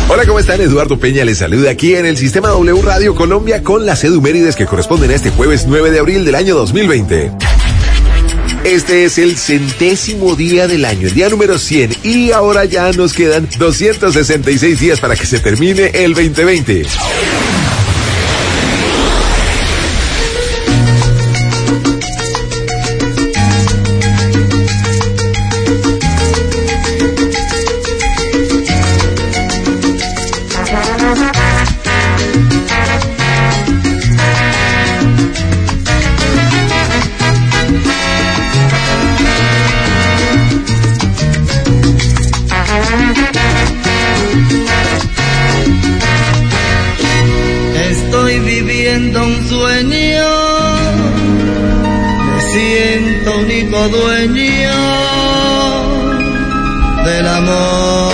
Hola, ¿cómo están? Eduardo Peña les saluda aquí en el Sistema W Radio Colombia con las edumérides que corresponden a este jueves 9 de abril del año 2020. Este es el 100º día del año, el día número 100, y ahora ya nos quedan 266 días para que se termine el 2020. Un sueño, me siento único dueño del amor.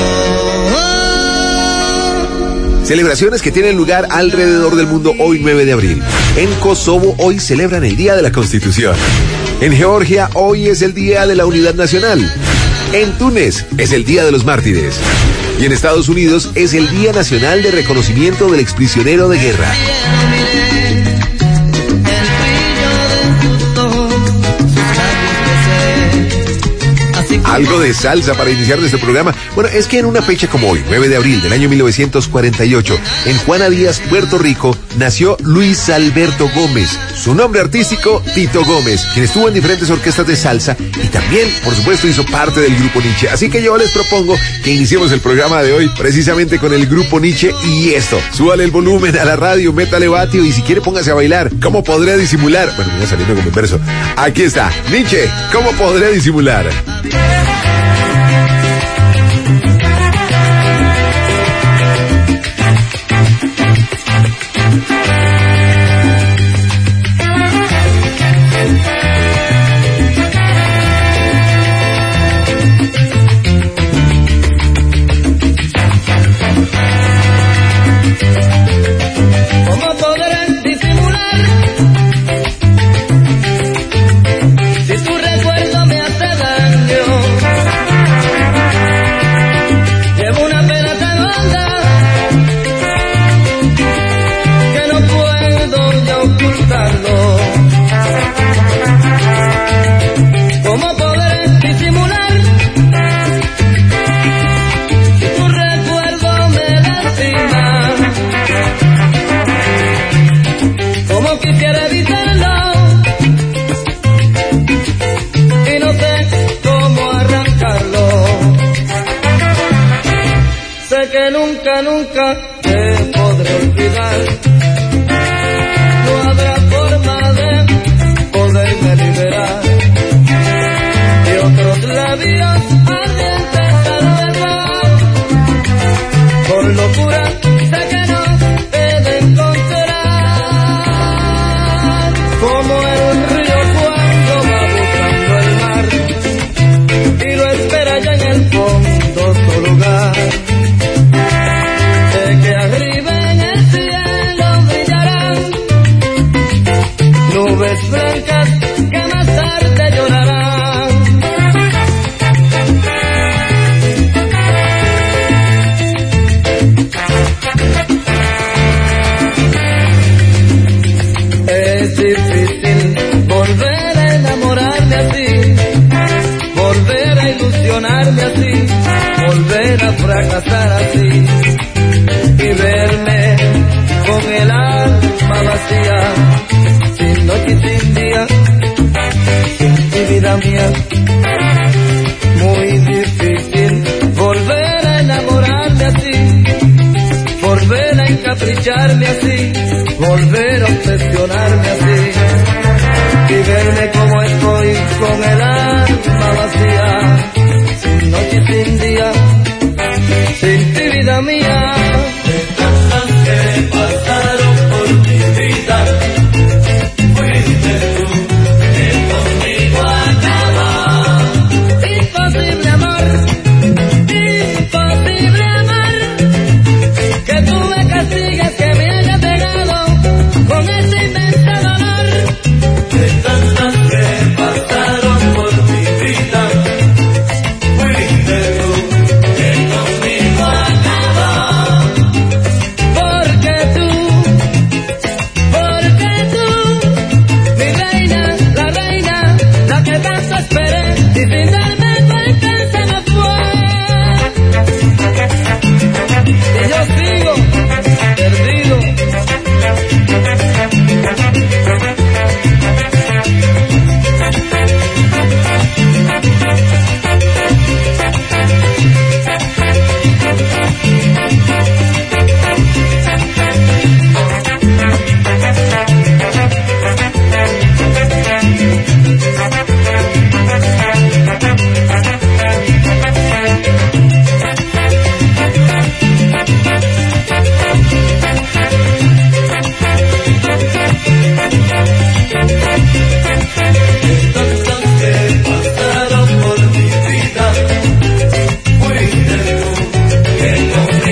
Celebraciones que tienen lugar alrededor del mundo hoy 9 de abril. En Kosovo hoy celebran el Día de la Constitución. En Georgia hoy es el Día de la Unidad Nacional. En Túnez es el Día de los Mártires. Y en Estados Unidos es el Día Nacional de Reconocimiento del Exprisionero de Guerra. Algo de salsa para iniciar nuestro programa. Bueno, es que en una fecha como hoy, 9 de abril del año 1948, en Juana Díaz, Puerto Rico, nació Luis Alberto Gómez. Su nombre artístico, Tito Gómez, quien estuvo en diferentes orquestas de salsa y también, por supuesto, hizo parte del Grupo Nietzsche. Así que yo les propongo que iniciemos el programa de hoy precisamente con el Grupo Nietzsche y esto. Súbale el volumen a la radio, métale vatio y si quiere póngase a bailar. ¿Cómo podré disimular? Bueno, ya saliendo como en verso. Aquí está, Nietzsche, ¿cómo podré disimular? Nunca te podré olvidar. No habrá forma de poderme liberar de otros labios ardientes al beber. Por locura sé que no he de encontrar como en un río cuando va buscando el mar y lo espera ya en el fondo su lugar. Que arriba en el cielo brillarán nubes blancas que más tarde llorarán. Es difícil volver a enamorarme así, volver a ilusionarme así, volver a fracasar así y verme con el alma vacía, sin noche y sin día, sin ti vida mía. Muy difícil volver a enamorarme así, volver a encapricharme así, volver a obsesionarme así y verme como estoy con el alma vacía, sin noche y sin día, sin ti vida mía. Que pasaron por mi vida, fuiste tú que conmigo acabó. Imposible amor, imposible amar, que tú me castigues, que me haya pegado con ese inmenso dolor. De tantas que pasaron por mi vida, fuiste tú que conmigo acabó.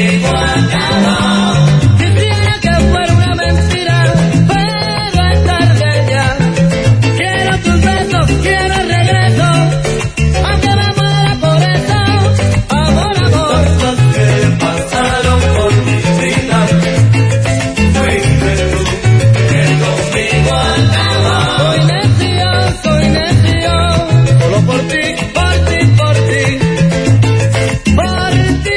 conmigo acabó. Quisiera que fuera una mentira, pero es tarde ya. Quiero tus besos, quiero el regreso, aunque me muera por eso. Amor, amor. Cosas que pasaron por mi vida, fuiste tú que conmigo acabó. Soy necio, solo por ti, por ti, por ti, por ti.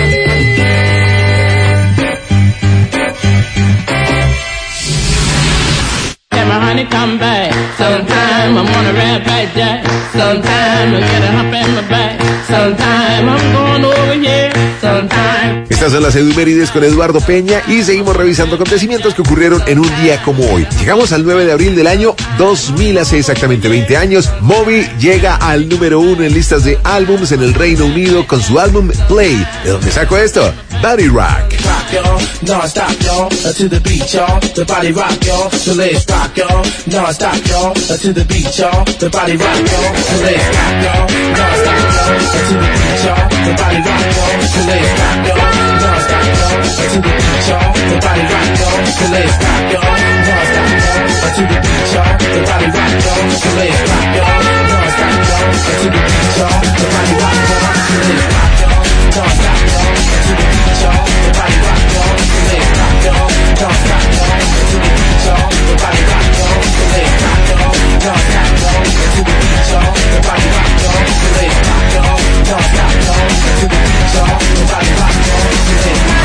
Let my honey come back. Sometime I'm on a red back jack. Sometime I get a hump in my back. Sometime I'm going over here. Sometime. Estas son las Edumérides con Eduardo Peña y seguimos revisando acontecimientos que ocurrieron en un día como hoy. Llegamos al 9 de abril del año 2000, hace exactamente 20 años. Moby llega al número 1 en listas de álbums en el Reino Unido con su álbum Play. ¿De dónde saco esto? Body Rock. Rock, y'all, non-stop, y'all, to the beat, y'all, the body rock, y'all, so let's rock, y'all, non-stop, y'all, to the beat, y'all, the body rock, y'all, so let's rock, y'all, non-stop, y'all, to the beat, y'all, the body rock, y'all, so let's rock, y'all, non-stop, y'all, to the beat, y'all, the body rock, y'all, so let's rock, y'all, non-stop, y'all, to the beat, y'all, the body rock, y'all, so let's rock, y'all, non-stop, y'all, to the beat, y'all, the body rock, y'all, so let's rock, y'all, non-stop, y'all, to the beat, y'all, the body rock, y'all, so let's rock, y'all, non-stop, y'all, to the beat, y'all, the body rock, y'all, so let's rock, y'all, non-stop, y'all, to the beat, y'all, the body rock, y'all, so let's rock, y'all, non-stop, y'all, to the beat, y'all, the body rock, y'all, so let's rock.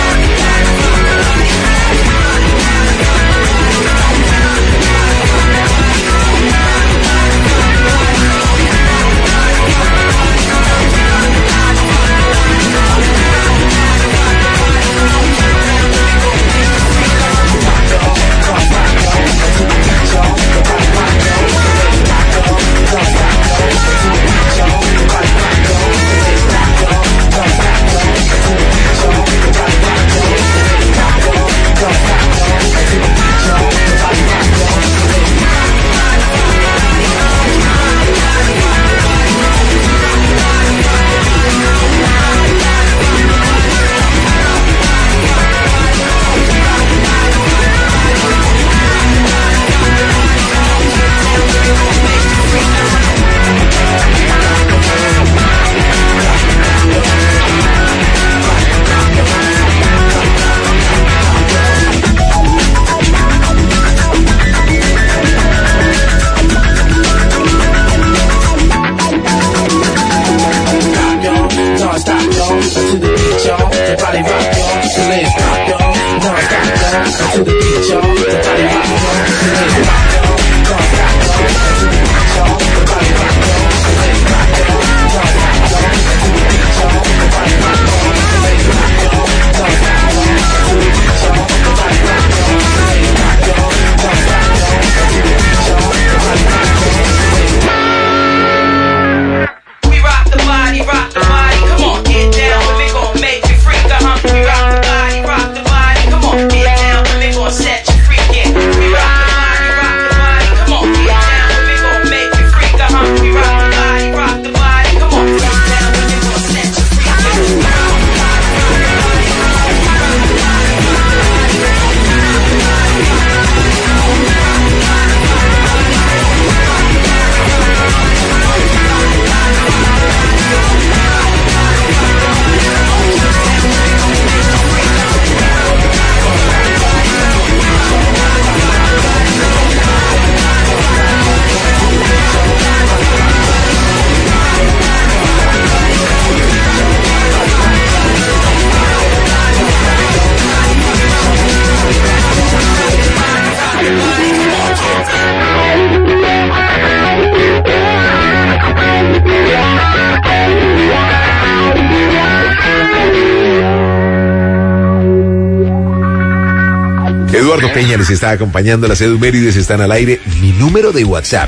Eduardo Peña les está acompañando, las Edumérides están al aire. Mi número de WhatsApp,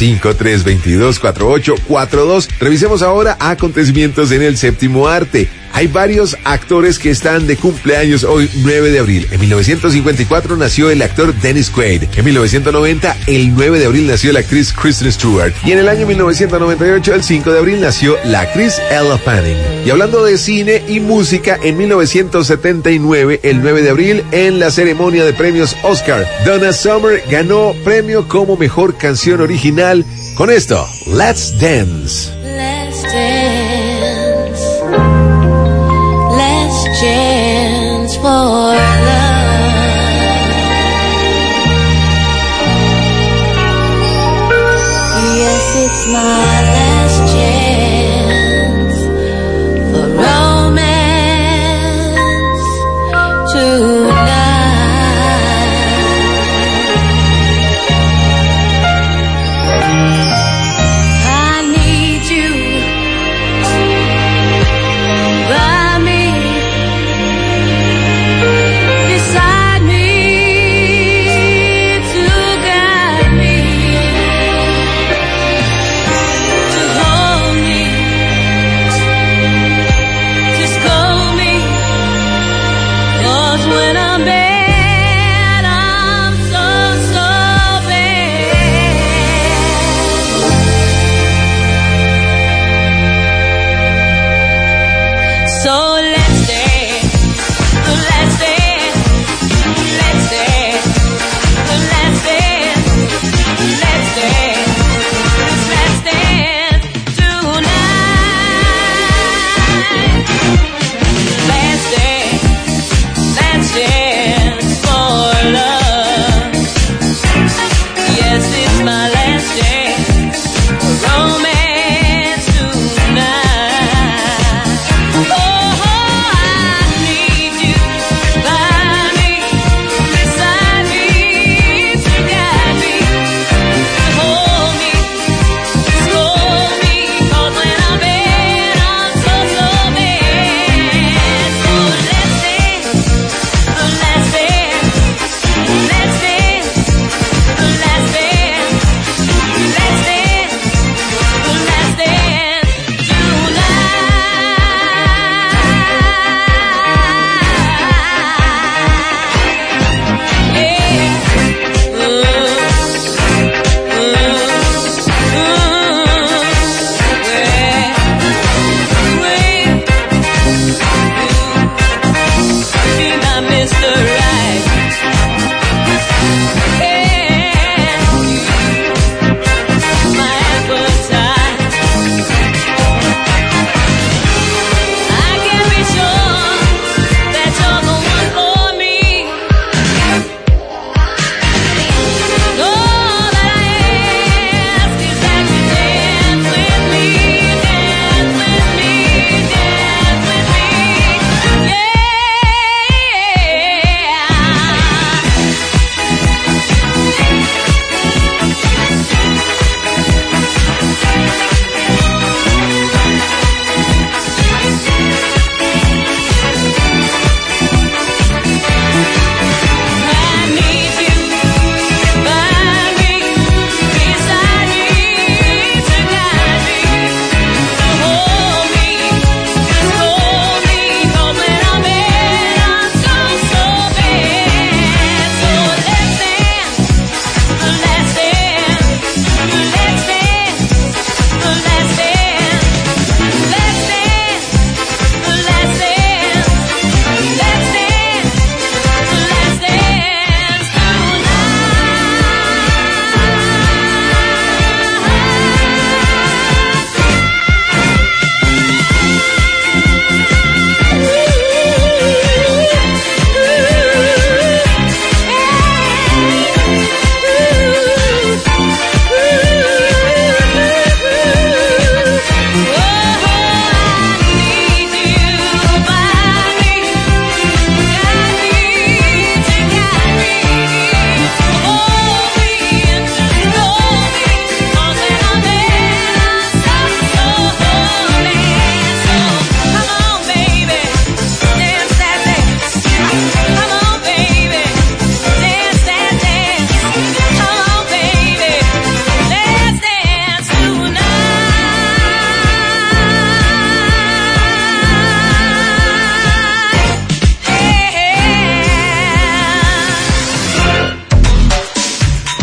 305-322-4842. Revisemos ahora acontecimientos en el séptimo arte. Hay varios actores que están de cumpleaños hoy, 9 de abril. En 1954 nació el actor Dennis Quaid. En 1990, el 9 de abril nació la actriz Kristen Stewart. Y en el año 1998, el 5 de abril, nació la actriz Ella Fanning. Y hablando de cine y música, en 1979, el 9 de abril, en la ceremonia de premios Oscar, Donna Summer ganó premio como mejor canción original con esto, Let's Dance. Let's dance. Let's chance for love. Yes, it's my last chance for romance tonight. I need you by me.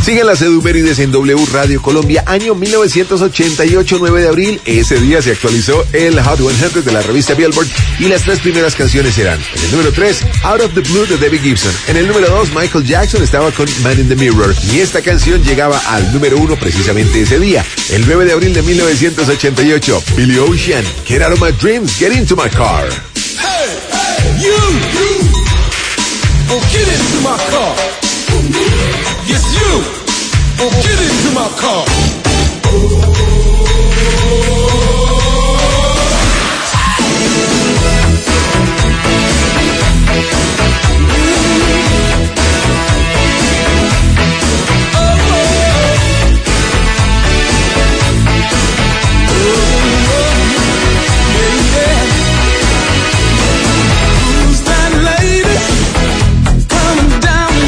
Siguen las edumérides en W Radio Colombia, año 1988, 9 de abril. Ese día se actualizó el Hot 100 de la revista Billboard y las 3 primeras canciones eran: en el número 3, Out of the Blue de Debbie Gibson. En el número 2, Michael Jackson estaba con Man in the Mirror. Y esta canción llegaba al número 1 precisamente ese día, el 9 de abril de 1988. Billy Ocean, Get Out of My Dreams, Get Into My Car. Hey, hey, you, oh, get into my car. Yes, you, oh, get into my car.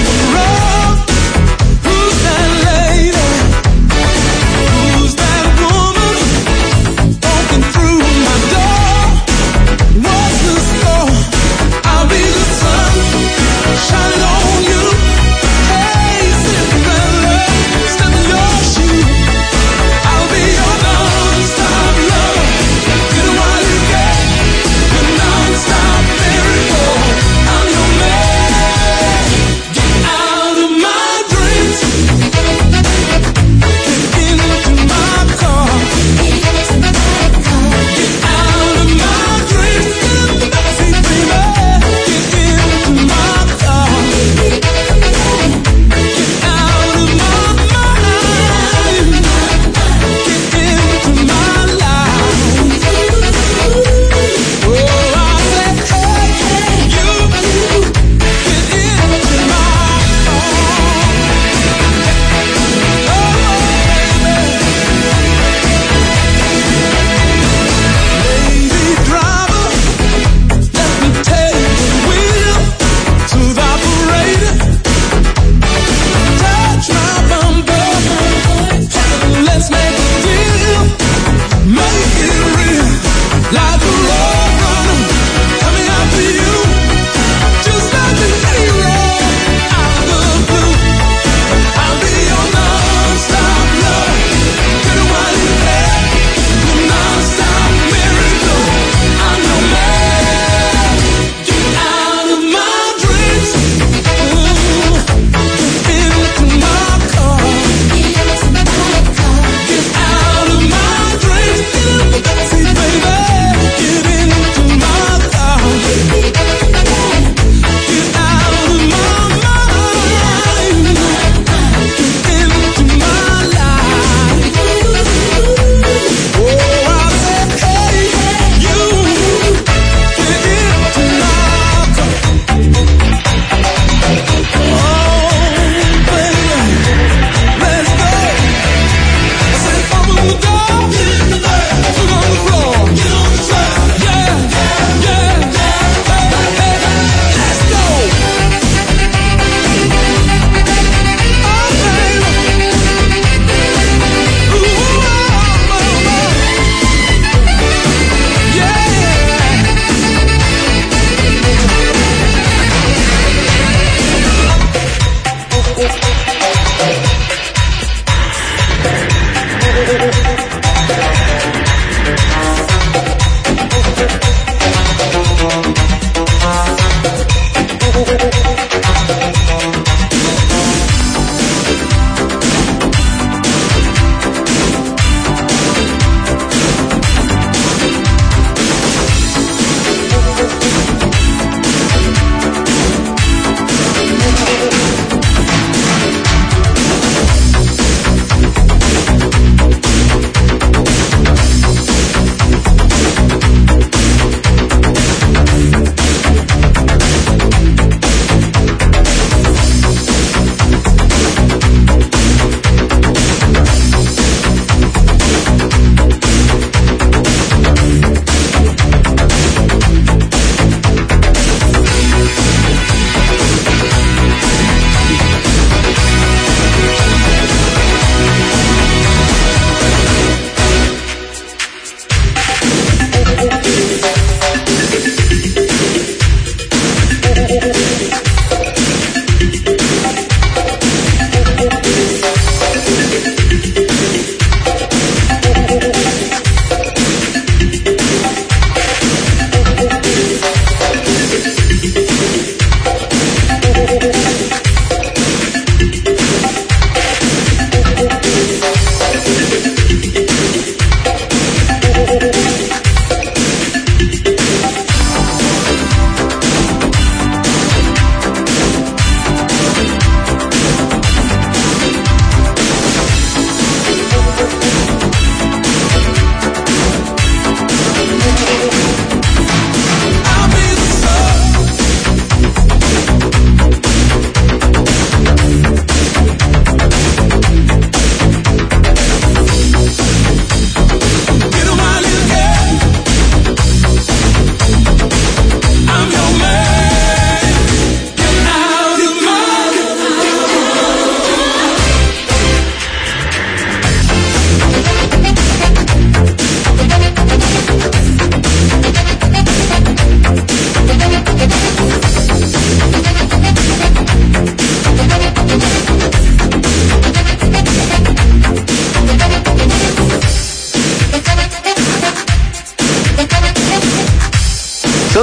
Who's that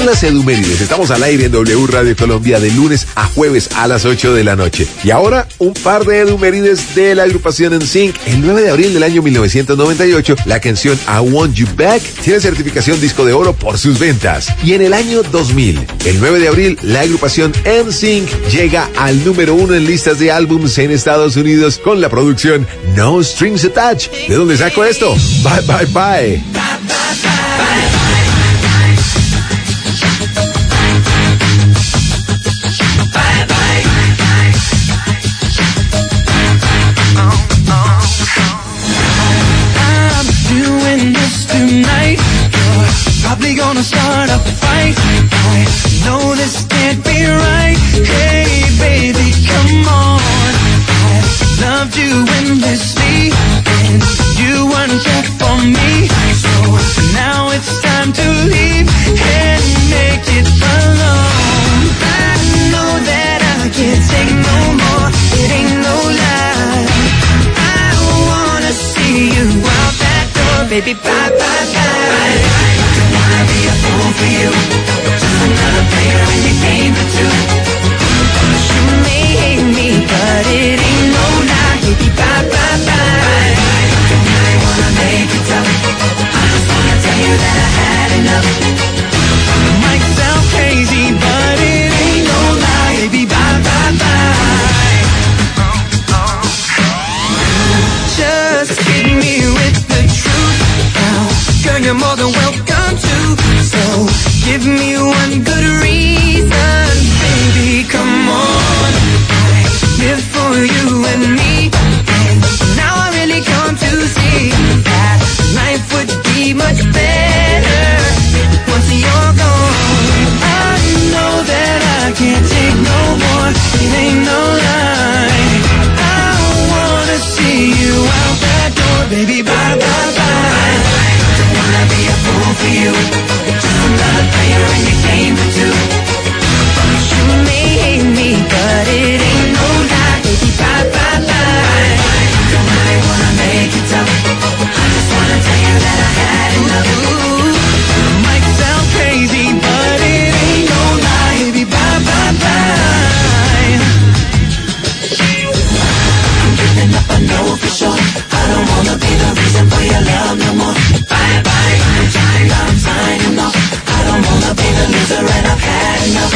las Edumérides. Estamos al aire en W Radio Colombia de lunes a jueves a las 8 de la noche. Y ahora, un par de Edumérides de la agrupación NSYNC. El 9 de abril del año 1998, la canción I Want You Back tiene certificación disco de oro por sus ventas. Y en el año 2000, el 9 de abril, la agrupación NSYNC llega al número 1 en listas de álbums en Estados Unidos con la producción No Strings Attached. ¿De dónde saco esto? Bye, bye, bye. Tonight, you're probably gonna start a fight. I know this can't be right. Hey, baby, come on. I loved you endlessly, and you weren't there for me. So now it's time to leave and make it alone. I know that I can't take no more. It ain't no lie. I wanna see you out that door, baby. Bye, bye, bye. Don't wanna be a fool for you. Just another player in your game for two. You may hate me, but it ain't no lie, baby. Bye, bye, bye. Don't really wanna make it tough. I just wanna tell you that I had enough. Might sound crazy, but it ain't no lie, baby. Bye, bye, bye. Just hit me with the truth now. Girl, you're more than welcome to. So give me one good reason, baby, come on. I live for you and me, and now I really come to see that life would be much better once you're gone. I know that I can't take no more. It ain't no lie. I wanna see you out that door, baby. Bye, bye, bye. Don't wanna be a fool for you. Just another player in your game for two. You may hate me, but it ain't no lie, baby. Bye, bye, bye. Don't really wanna make it tough. I just wanna tell you that I had enough. Might sound crazy, but it ain't no lie, baby. Bye, bye, bye. I'm giving up, I know for sure. I don't wanna be the reason for your love no more. Bye, bye, I'm signing off. I don't wanna be the loser and I've had enough.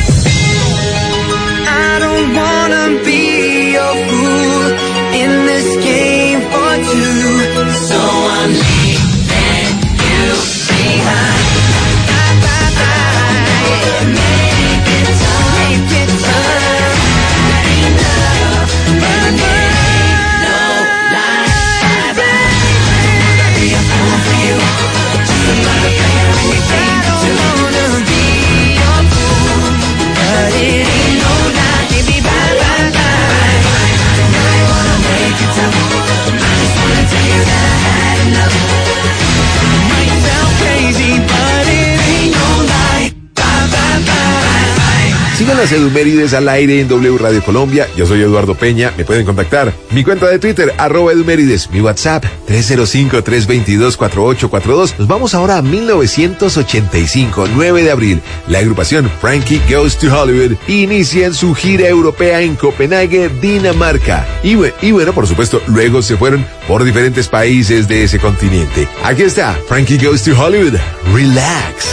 I don't wanna be your fool in this game for two. So I'm leaving you behind. Bye, bye, bye. Make it tough, make it tough. Enough, but it ain't no lie. Bye, bye. I don't wanna be a fool for you. Just another player in your game for two. I don't wanna be your fool, but it ain't no lie, baby. Bye, bye, bye. Don't really wanna make it tough. I just wanna tell you that I had enough. Might sound crazy, but it ain't no lie. Bye, bye, bye. Sigan las Edumérides al aire en W Radio Colombia. Yo soy Eduardo Peña. Me pueden contactar. Mi cuenta de Twitter, @Edumérides. Mi WhatsApp, 305-322-4842. Nos vamos ahora a 1985, 9 de abril. La agrupación Frankie Goes to Hollywood inicia en su gira europea en Copenhague, Dinamarca. Y bueno, por supuesto, luego se fueron por diferentes países de ese continente. Aquí está, Frankie Goes to Hollywood. Relax.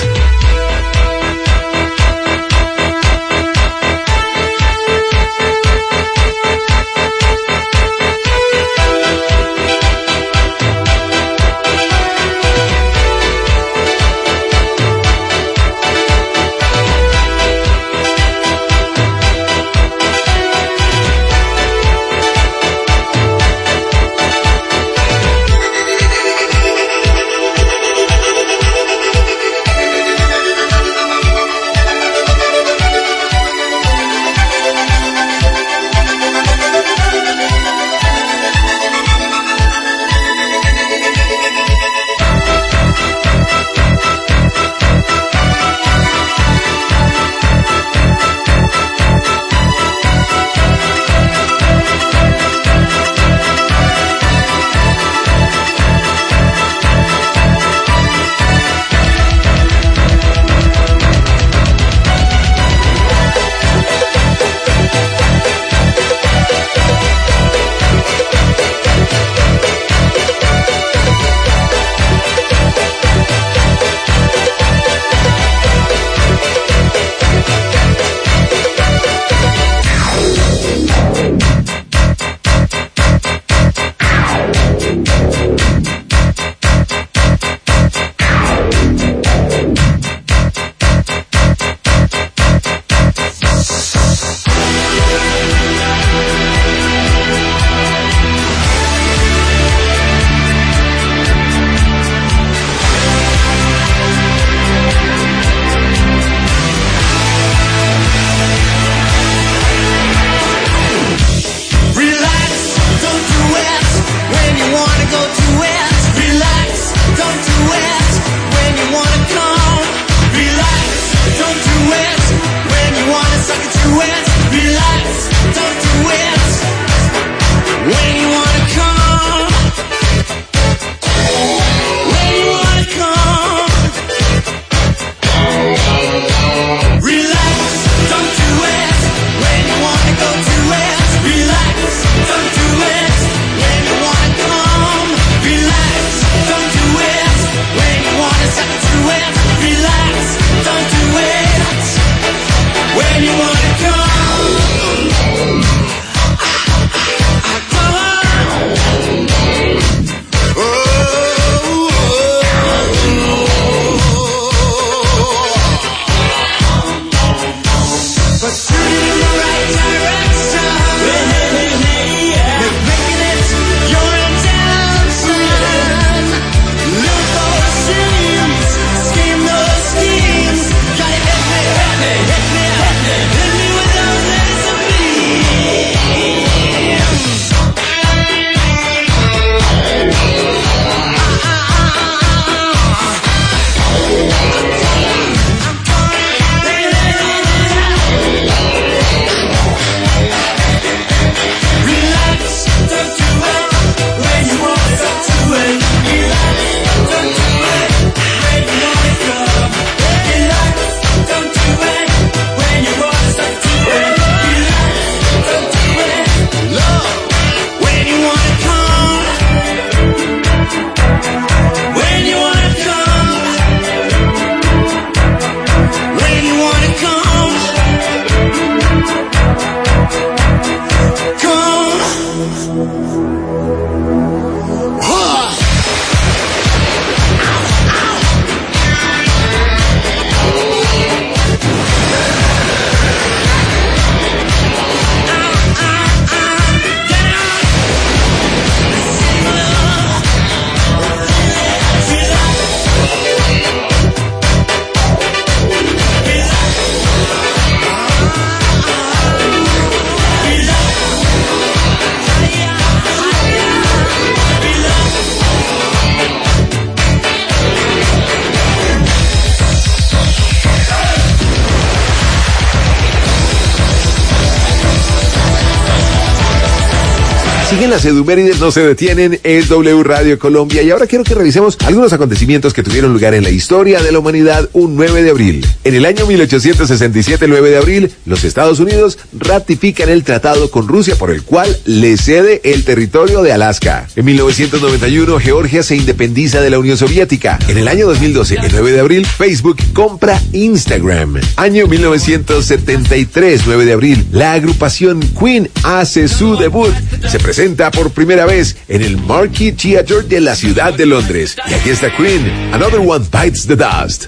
Siguen las edumérides, no se detienen, es W Radio Colombia y ahora quiero que revisemos algunos acontecimientos que tuvieron lugar en la historia de la humanidad un 9 de abril. En el año 1867, el 9 de abril, los Estados Unidos ratifican el tratado con Rusia por el cual le cede el territorio de Alaska. En 1991, Georgia se independiza de la Unión Soviética. En el año 2012, el 9 de abril, Facebook compra Instagram. Año 1973, 9 de abril, la agrupación Queen hace su debut. Se presenta por primera vez en el Marquee Theatre de la ciudad de Londres. Y aquí está Queen, Another One Bites the Dust.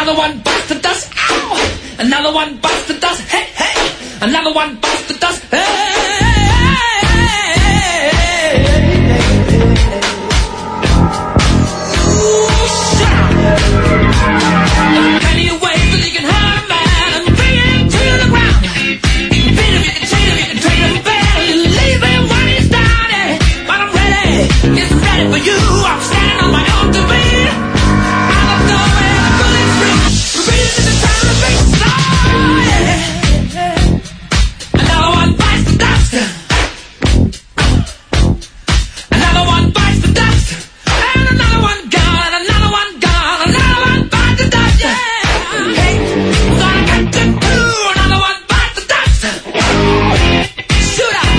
Another one bites the dust. Ow! Another one bites the dust. Hey, hey. Another one bites the dust. Hey, hey, hey. Ooh, shout. Plenty of ways that you can hurt a man and bring him to the ground. You can beat him, you can chain him, you can treat him bad. You leave him when he's down. But I'm ready, it's ready for you. I'm standing on my own two feet. I'm going to pull it through. Reach to the time to make another one bites the dust. Another one bites the dust. And another one gone, another one gone, another one bites the dust. Yeah. Hey, I'm gonna get to do another one bites the dust. Shoot out.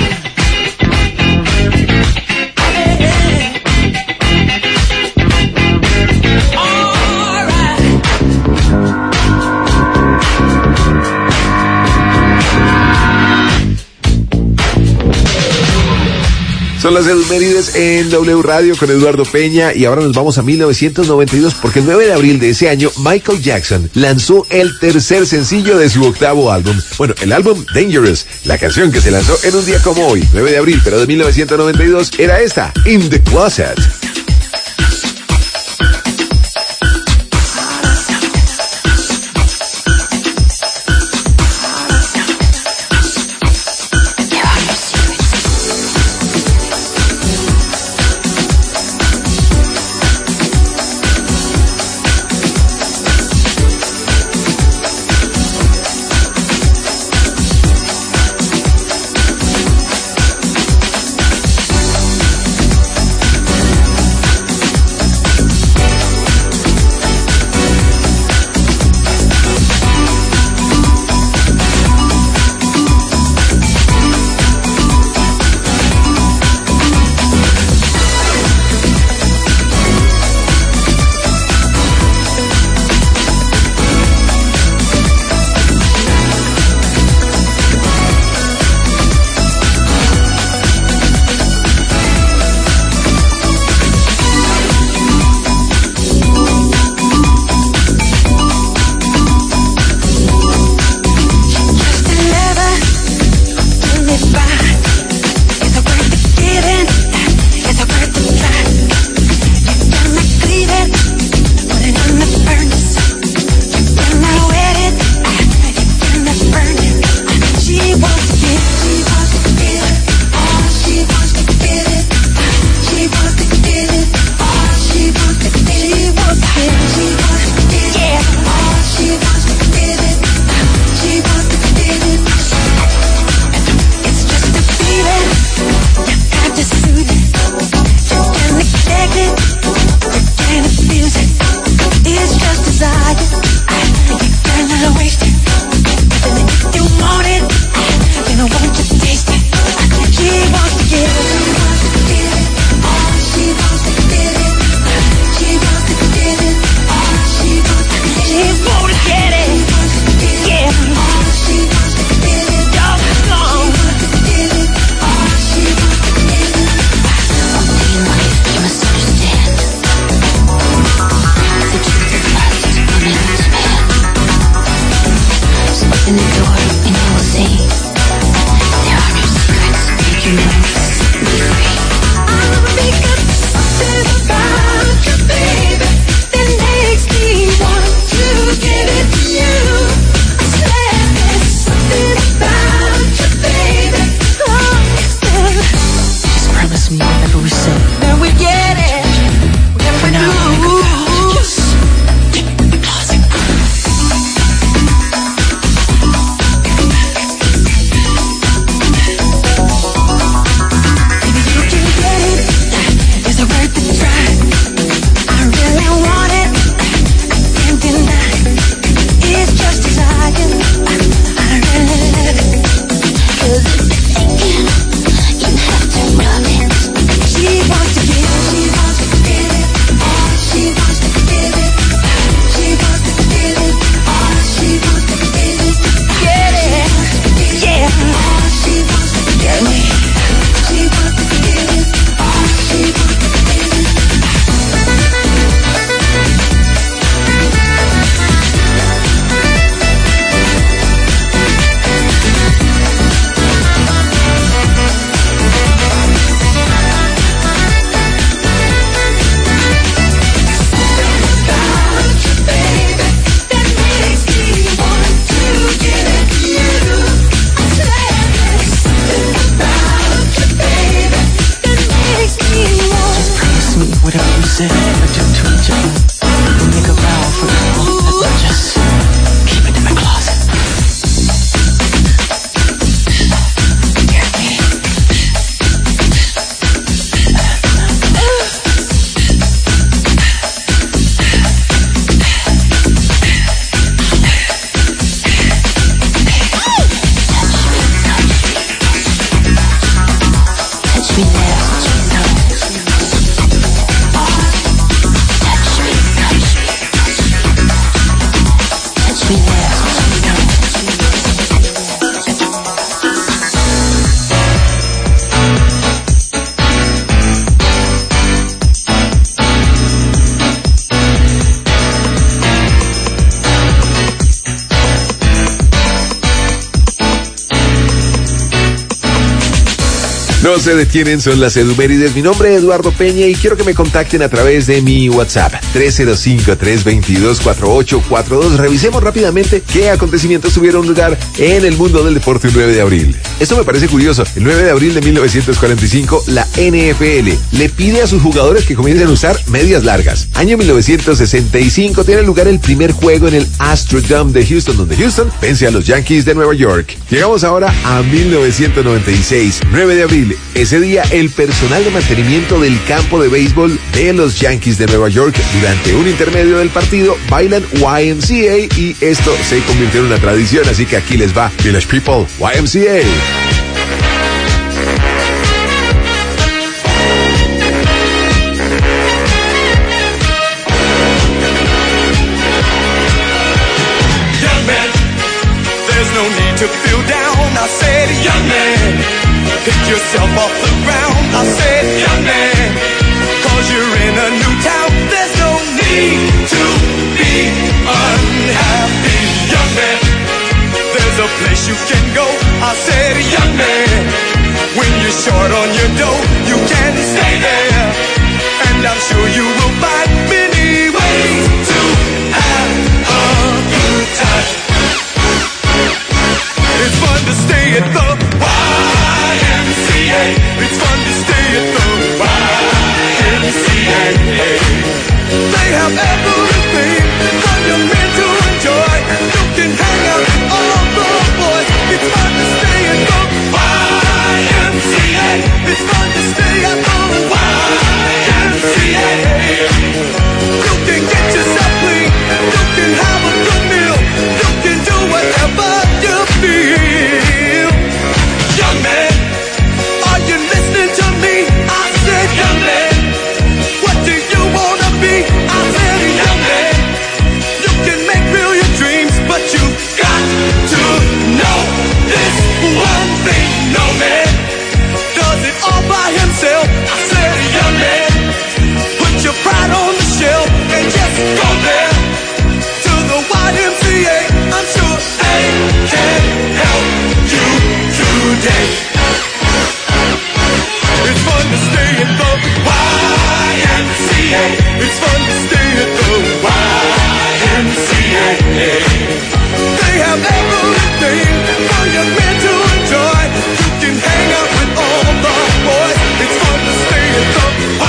Son las efemérides en W Radio con Eduardo Peña y ahora nos vamos a 1992 porque el 9 de abril de ese año Michael Jackson lanzó el tercer sencillo de su octavo álbum. Bueno, el álbum Dangerous, la canción que se lanzó en un día como hoy, 9 de abril, pero de 1992, era esta, In the Closet. No se detienen, son las Edumérides. Mi nombre es Eduardo Peña y quiero que me contacten a través de mi WhatsApp 305-322-4842. Revisemos rápidamente qué acontecimientos tuvieron lugar en el mundo del deporte un 9 de abril. Esto me parece curioso. El 9 de abril de 1945, la NFL le pide a sus jugadores que comiencen a usar medias largas. Año 1965 tiene lugar el primer juego en el Astrodome de Houston, donde Houston vence a los Yankees de Nueva York. Llegamos ahora a 1996, 9 de abril. Ese día, el personal de mantenimiento del campo de béisbol de los Yankees de Nueva York, durante un intermedio del partido, bailan YMCA y esto se convirtió en una tradición, así que aquí les va Village People, YMCA. No need to feel down, I said, young man, pick yourself off the ground, I said, young man, cause you're in a new town, there's no need to be unhappy, young man, there's a place you can go, I said, young man, when you're short on your dough, you can stay there, and I'm sure you will find many ways to have a good time. It's fun to stay at the YMCA. It's fun to stay at the YMCA. They have everything for young men to enjoy. You can hang out with all the boys. It's fun to stay at the YMCA. It's fun to stay at the YMCA. You can get yourself clean. You can have a good meal. You can do whatever you feel. Young man, are you listening to me? I said, young man, what do you wanna be? I said, young man, you can make real your dreams, but you got to know this one thing. No man does it all by himself. I said, young man, put your pride on the shelf and just go there to the YMCA. I'm sure they can help you today. It's fun to stay at the YMCA. It's fun to stay at the YMCA. They have everything for young men to enjoy. You can hang out with all the boys. It's fun to stay at the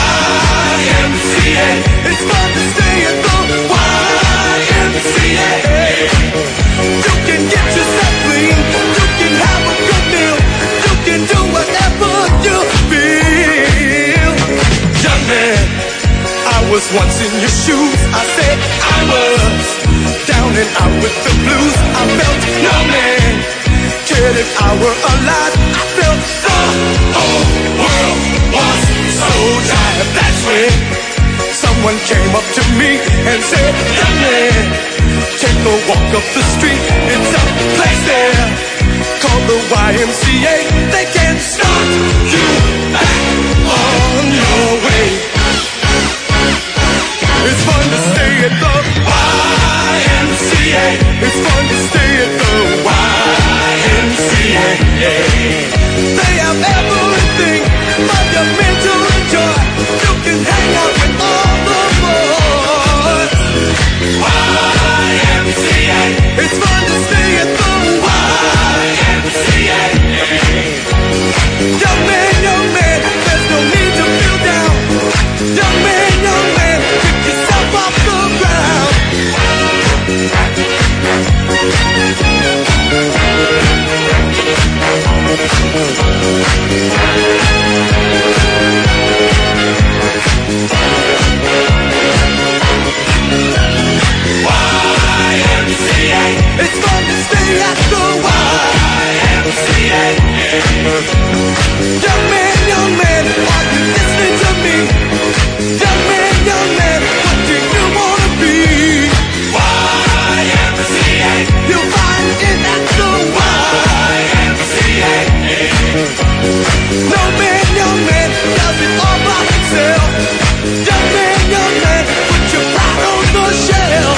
YMCA. It's fun to stay at the YMCA. You can get yourself clean. You can have a good meal. You can do whatever you feel. Young man, I was once in your shoes. I said I was down and out with the blues. I felt no man cared if I were alive. I felt the whole world was so tired. That's when someone came up to me and said, young man, take a walk up the street. It's a place there called the YMCA. They can start you back on your way. It's fun to stay at the YMCA. It's fun to stay at the YMCA. They have everything for young men to enjoy. You can hang out with all the boys. YMCA. It's fun to stay at the YMCA. Young man, there's no need to feel down. Young man, pick yourself off the ground. YMCA. It's fun to stay at the YMCA. Young man, are you listening to me? Young man, what do you wanna be? YMCA. You'll find it at the YMCA. No man, young man, does it all by himself. Young man, put your pride on the shelf.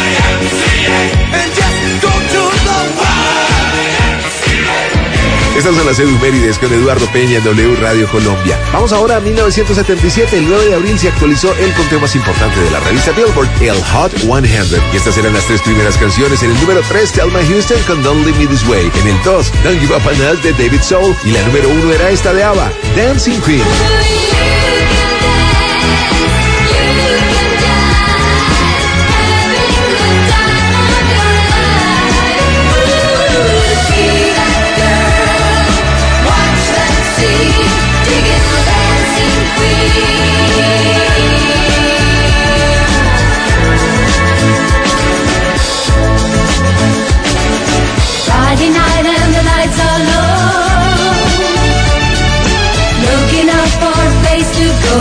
YMCA. And just go to the YMCA. Esta Continuamos en las Edumérides con Eduardo Peña en W Radio Colombia. Vamos ahora a 1977. El 9 de abril se actualizó el conteo más importante de la revista Billboard, el Hot 100. Y estas eran las 3 primeras canciones. En el número 3, Thelma Houston con Don't Leave Me This Way. En el 2, Don't Give Up on Us de David Soul. Y la número 1 era esta de ABBA, Dancing Queen. Friday night and the lights are low, looking out for a place to go,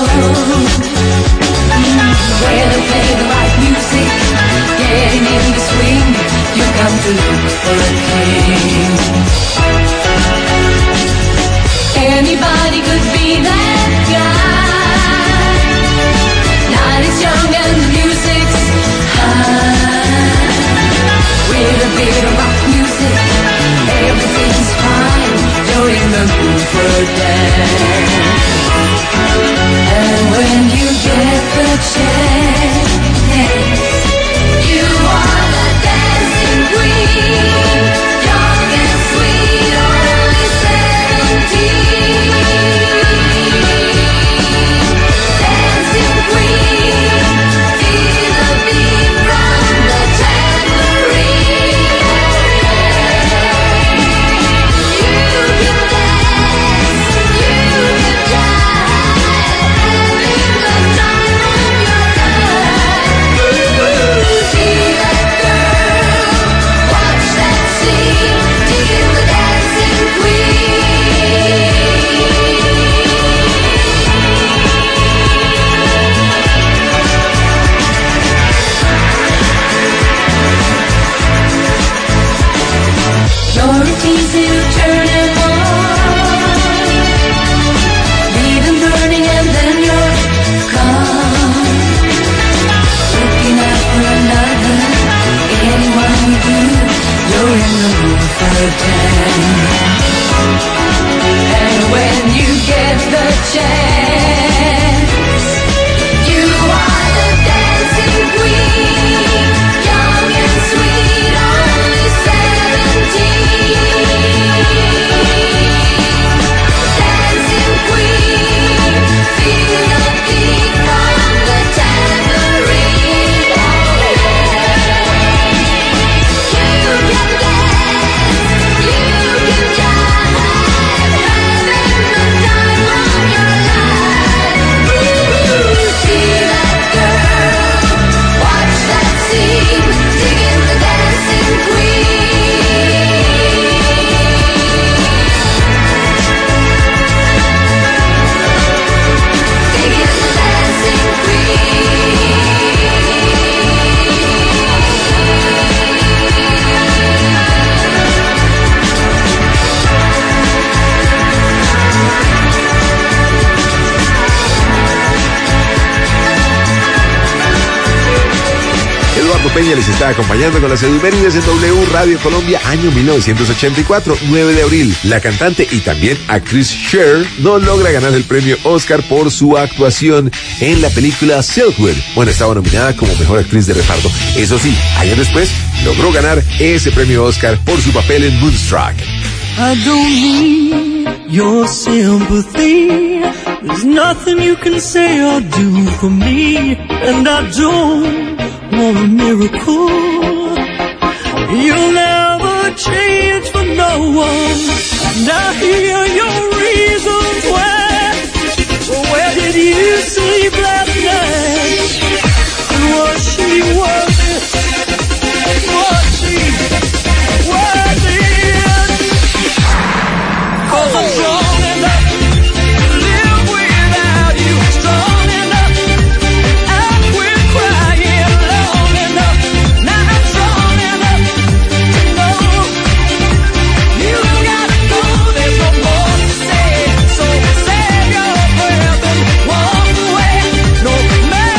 where they play the right music, getting in the swing, you come to look for a king. Anybody could be that guy, night is young and the music's high, with a bit of rock music, everything's fine. You're in the mood for a dance. And when you get the chance, you are the dancing queen, young and sweet, only 17. Dancing queen, feel the beat from the tambourine. Your routine to turn and on, leave them burning and then you're gone. Looking out for another, anyone you do, you're in the mood for a dance. And when you get the chance, you are the dancing queen, young and sweet, only 17. Dancing queen, feel the beat from the tambourine. You can dance, you can jive, having the time of your life. Ooh, see that girl, watch that scene, digging the dancing queen. Digging the dancing Eduardo Peña les está acompañando con las Edumérides en W Radio Colombia, año 1984, 9 de abril. La cantante y también actriz Cher no logra ganar el premio Oscar por su actuación en la película Silkwood. Bueno, estaba nominada como mejor actriz de reparto. Eso sí, años después logró ganar ese premio Oscar por su papel en Moonstruck. I don't need your sympathy. There's nothing you can say or do for me. And I don't want a miracle. You'll never change for no one. And I hear your reasons why. So where did you sleep last night? And was she worth it? Was she worth it? 'Cause I'm strong enough to live without you. Strong enough, I quit crying long enough. Now I'm strong enough to know you gotta go. There's no more to say. So save your breath and walk away. No matter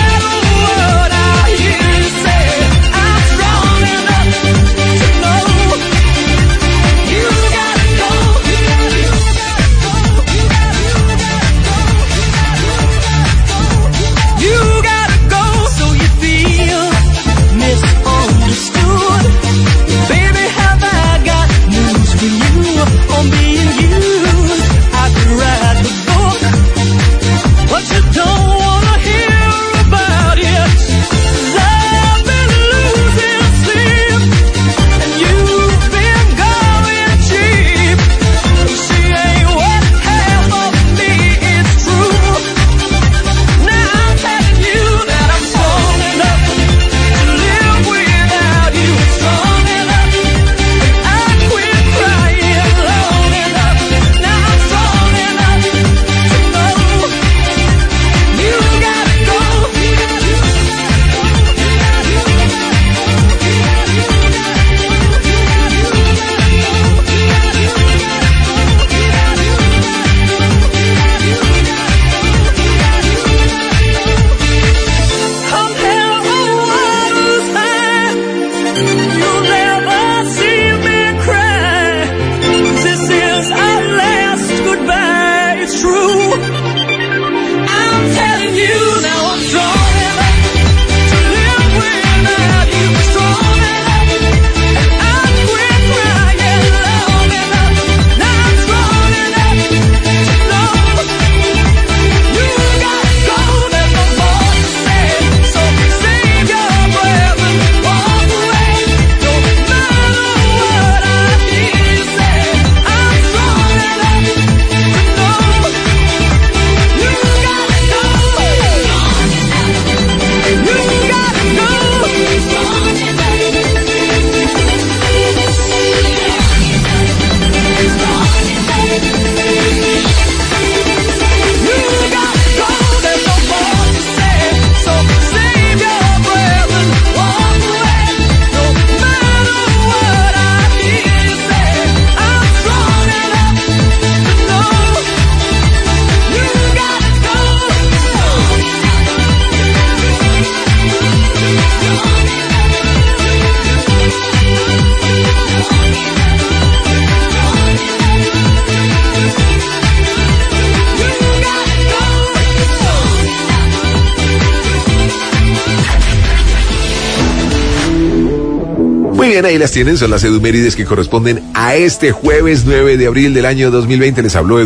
Muy bien, ahí las tienen, son las edumérides que corresponden a este jueves 9 de abril del año 2020. Les habló